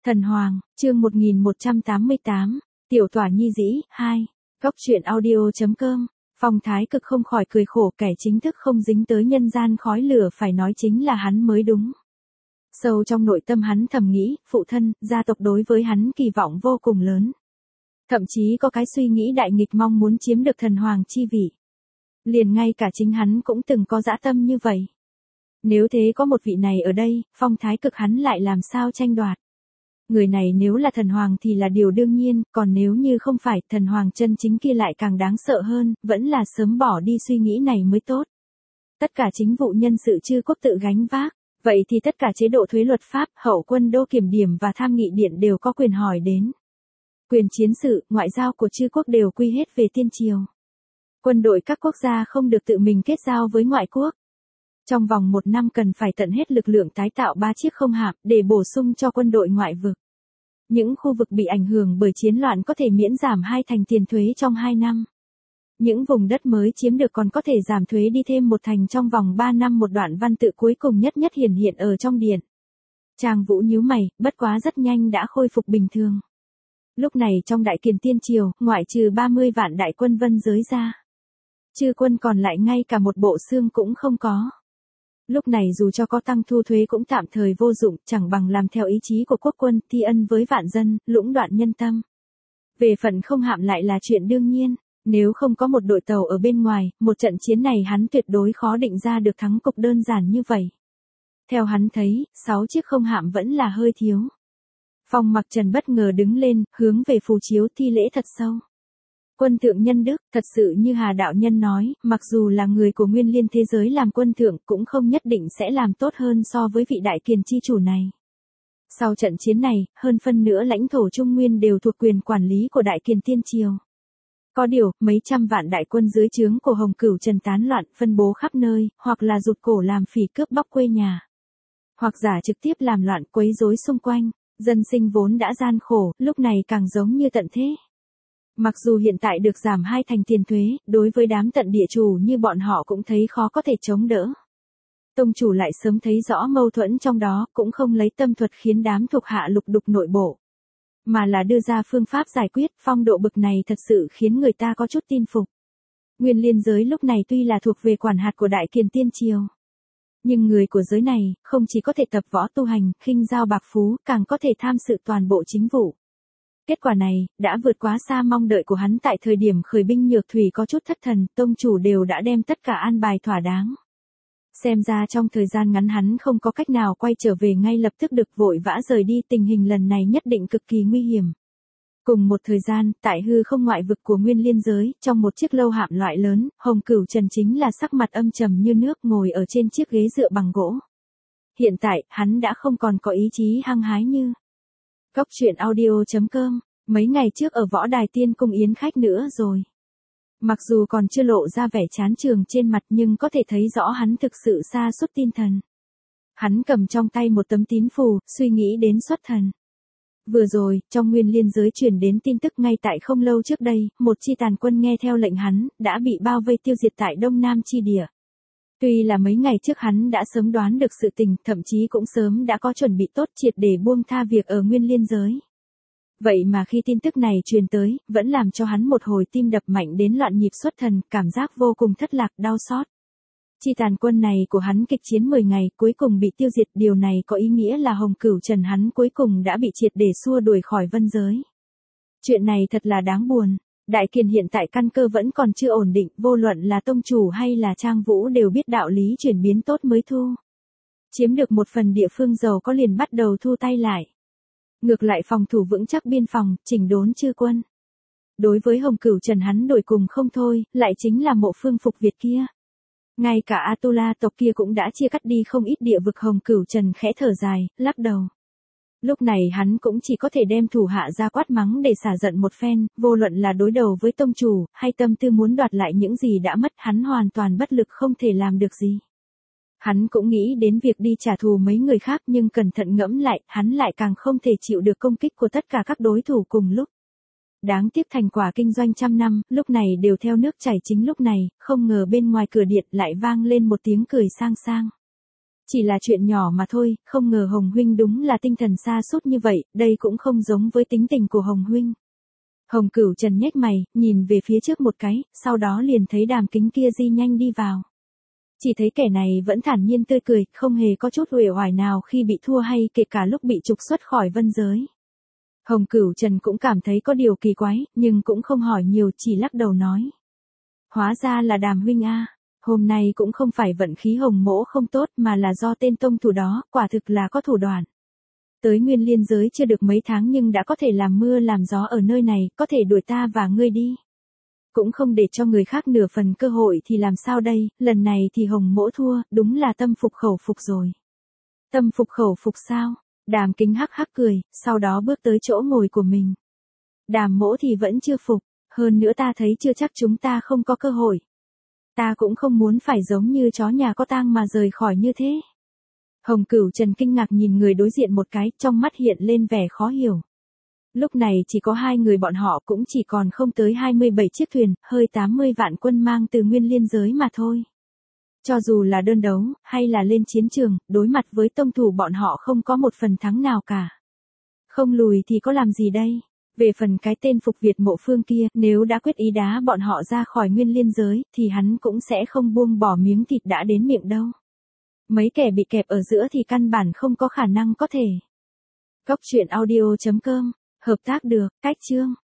Thần Hoàng, chương 1188, Tiểu Tỏa Nhi Dĩ, 2, Góc truyện audio.com, Phong Thái Cực không khỏi cười khổ, kẻ chính thức không dính tới nhân gian khói lửa phải nói chính là hắn mới đúng. Sâu trong nội tâm hắn thầm nghĩ, phụ thân, gia tộc đối với hắn kỳ vọng vô cùng lớn. Thậm chí có cái suy nghĩ đại nghịch mong muốn chiếm được thần hoàng chi vị. Liền ngay cả chính hắn cũng từng có dã tâm như vậy. Nếu thế có một vị này ở đây, Phong Thái Cực hắn lại làm sao tranh đoạt. Người này nếu là thần hoàng thì là điều đương nhiên, còn nếu như không phải, thần hoàng chân chính kia lại càng đáng sợ hơn, vẫn là sớm bỏ đi suy nghĩ này mới tốt. Tất cả chính vụ nhân sự chư quốc tự gánh vác, vậy thì tất cả chế độ thuế luật pháp, hậu quân đô kiểm điểm và tham nghị điện đều có quyền hỏi đến. Quyền chiến sự, ngoại giao của chư quốc đều quy hết về tiên triều. Quân đội các quốc gia không được tự mình kết giao với ngoại quốc. Trong vòng 1 năm cần phải tận hết lực lượng tái tạo 3 chiếc không hạm để bổ sung cho quân đội ngoại vực. Những khu vực bị ảnh hưởng bởi chiến loạn có thể miễn giảm 2 thành tiền thuế trong 2 năm. Những vùng đất mới chiếm được còn có thể giảm thuế đi thêm 1 thành trong vòng 3 năm. Một đoạn văn tự cuối cùng nhất hiển hiện ở trong điện. Trang Vũ nhíu mày, bất quá rất nhanh đã khôi phục bình thường. Lúc này trong Đại Kiền Tiên Triều, ngoại trừ 30 vạn đại quân vân giới ra, chư quân còn lại ngay cả một bộ xương cũng không có. Lúc này dù cho có tăng thu thuế cũng tạm thời vô dụng, chẳng bằng làm theo ý chí của quốc quân, thi ân với vạn dân, lũng đoạn nhân tâm. Về phần không hạm lại là chuyện đương nhiên, nếu không có một đội tàu ở bên ngoài, một trận chiến này hắn tuyệt đối khó định ra được thắng cục đơn giản như vậy. Theo hắn thấy, 6 chiếc không hạm vẫn là hơi thiếu. Phong Mặc Trần bất ngờ đứng lên, hướng về phù chiếu thi lễ thật sâu. Quân thượng nhân đức, thật sự như Hà đạo nhân nói, mặc dù là người của nguyên liên thế giới làm quân thượng cũng không nhất định sẽ làm tốt hơn so với vị đại kiền chi chủ này. Sau trận chiến này, hơn phân nửa lãnh thổ Trung Nguyên đều thuộc quyền quản lý của Đại Kiền Tiên Triều. Có điều, mấy trăm vạn đại quân dưới trướng của Hồng Cửu Trần tán loạn, phân bố khắp nơi, hoặc là rụt cổ làm phỉ cướp bóc quê nhà, hoặc giả trực tiếp làm loạn quấy rối xung quanh, dân sinh vốn đã gian khổ, lúc này càng giống như tận thế. Mặc dù hiện tại được giảm 2 thành tiền thuế, đối với đám tận địa chủ như bọn họ cũng thấy khó có thể chống đỡ. Tông chủ lại sớm thấy rõ mâu thuẫn trong đó, cũng không lấy tâm thuật khiến đám thuộc hạ lục đục nội bộ, mà là đưa ra phương pháp giải quyết. Phong độ bực này thật sự khiến người ta có chút tin phục. Nguyên liên giới lúc này tuy là thuộc về quản hạt của Đại Kiền Tiên Triều, nhưng người của giới này, không chỉ có thể tập võ tu hành, khinh giao bạc phú, càng có thể tham sự toàn bộ chính vụ. Kết quả này, đã vượt quá xa mong đợi của hắn. Tại thời điểm khởi binh nhược thủy có chút thất thần, tông chủ đều đã đem tất cả an bài thỏa đáng. Xem ra trong thời gian ngắn hắn không có cách nào quay trở về ngay lập tức, được vội vã rời đi. Tình hình lần này nhất định cực kỳ nguy hiểm. Cùng một thời gian, tại hư không ngoại vực của nguyên liên giới, trong một chiếc lâu hạm loại lớn, Hồng Cửu Trần chính là sắc mặt âm trầm như nước ngồi ở trên chiếc ghế dựa bằng gỗ. Hiện tại, hắn đã không còn có ý chí hăng hái như. Góc truyện audio.com, mấy ngày trước ở võ đài tiên cung yến khách nữa rồi. Mặc dù còn chưa lộ ra vẻ chán chường trên mặt nhưng có thể thấy rõ hắn thực sự sa sút tinh thần. Hắn cầm trong tay một tấm tín phù, suy nghĩ đến xuất thần. Vừa rồi, trong nguyên liên giới truyền đến tin tức ngay tại không lâu trước đây, một chi tàn quân nghe theo lệnh hắn, đã bị bao vây tiêu diệt tại Đông Nam chi địa. Tuy là mấy ngày trước hắn đã sớm đoán được sự tình, thậm chí cũng sớm đã có chuẩn bị tốt triệt để buông tha việc ở nguyên liên giới. Vậy mà khi tin tức này truyền tới, vẫn làm cho hắn một hồi tim đập mạnh đến loạn nhịp xuất thần, cảm giác vô cùng thất lạc, đau xót. Chi tàn quân này của hắn kịch chiến 10 ngày, cuối cùng bị tiêu diệt, điều này có ý nghĩa là Hồng Cửu Trần hắn cuối cùng đã bị triệt để xua đuổi khỏi vân giới. Chuyện này thật là đáng buồn. Đại Kiền hiện tại căn cơ vẫn còn chưa ổn định, vô luận là tông chủ hay là Trang Vũ đều biết đạo lý chuyển biến tốt mới thu. Chiếm được một phần địa phương giàu có liền bắt đầu thu tay lại. Ngược lại phòng thủ vững chắc biên phòng, chỉnh đốn chư quân. Đối với Hồng Cửu Trần hắn đổi cùng không thôi, lại chính là Mộ Phương Phục Việt kia. Ngay cả Atula tộc kia cũng đã chia cắt đi không ít địa vực. Hồng Cửu Trần khẽ thở dài, lắc đầu. Lúc này hắn cũng chỉ có thể đem thủ hạ ra quát mắng để xả giận một phen, vô luận là đối đầu với tông chủ, hay tâm tư muốn đoạt lại những gì đã mất, hắn hoàn toàn bất lực không thể làm được gì. Hắn cũng nghĩ đến việc đi trả thù mấy người khác nhưng cẩn thận ngẫm lại, hắn lại càng không thể chịu được công kích của tất cả các đối thủ cùng lúc. Đáng tiếc thành quả kinh doanh trăm năm, lúc này đều theo nước chảy. Chính lúc này, không ngờ bên ngoài cửa điện lại vang lên một tiếng cười sang sang. Chỉ là chuyện nhỏ mà thôi, không ngờ Hồng huynh đúng là tinh thần sa sút như vậy, đây cũng không giống với tính tình của Hồng huynh. Hồng Cửu Trần nhếch mày, nhìn về phía trước một cái, sau đó liền thấy Đàm Kính kia di nhanh đi vào. Chỉ thấy kẻ này vẫn thản nhiên tươi cười, không hề có chút uể oải nào khi bị thua hay kể cả lúc bị trục xuất khỏi vân giới. Hồng Cửu Trần cũng cảm thấy có điều kỳ quái, nhưng cũng không hỏi nhiều, chỉ lắc đầu nói. Hóa ra là Đàm huynh a. Hôm nay cũng không phải vận khí Hồng mỗ không tốt mà là do tên tông thủ đó, quả thực là có thủ đoạn. Tới Nguyên Liên giới chưa được mấy tháng nhưng đã có thể làm mưa làm gió ở nơi này, có thể đuổi ta và ngươi đi. Cũng không để cho người khác nửa phần cơ hội thì làm sao đây, lần này thì Hồng mỗ thua, đúng là tâm phục khẩu phục rồi. Tâm phục khẩu phục sao? Đàm Kính hắc hắc cười, sau đó bước tới chỗ ngồi của mình. Đàm mỗ thì vẫn chưa phục, hơn nữa ta thấy chưa chắc chúng ta không có cơ hội. Ta cũng không muốn phải giống như chó nhà có tang mà rời khỏi như thế. Hồng Cửu Trần kinh ngạc nhìn người đối diện một cái, trong mắt hiện lên vẻ khó hiểu. Lúc này chỉ có hai người bọn họ cũng chỉ còn không tới 27 chiếc thuyền, hơi 80 vạn quân mang từ Nguyên Liên giới mà thôi. Cho dù là đơn đấu, hay là lên chiến trường, đối mặt với tông thủ bọn họ không có một phần thắng nào cả. Không lùi thì có làm gì đây? Về phần cái tên Phục Việt Mộ Phương kia, nếu đã quyết ý đá bọn họ ra khỏi Nguyên Liên giới, thì hắn cũng sẽ không buông bỏ miếng thịt đã đến miệng đâu. Mấy kẻ bị kẹp ở giữa thì căn bản không có khả năng có thể. Góc truyện audio.com, hợp tác được, cách chương.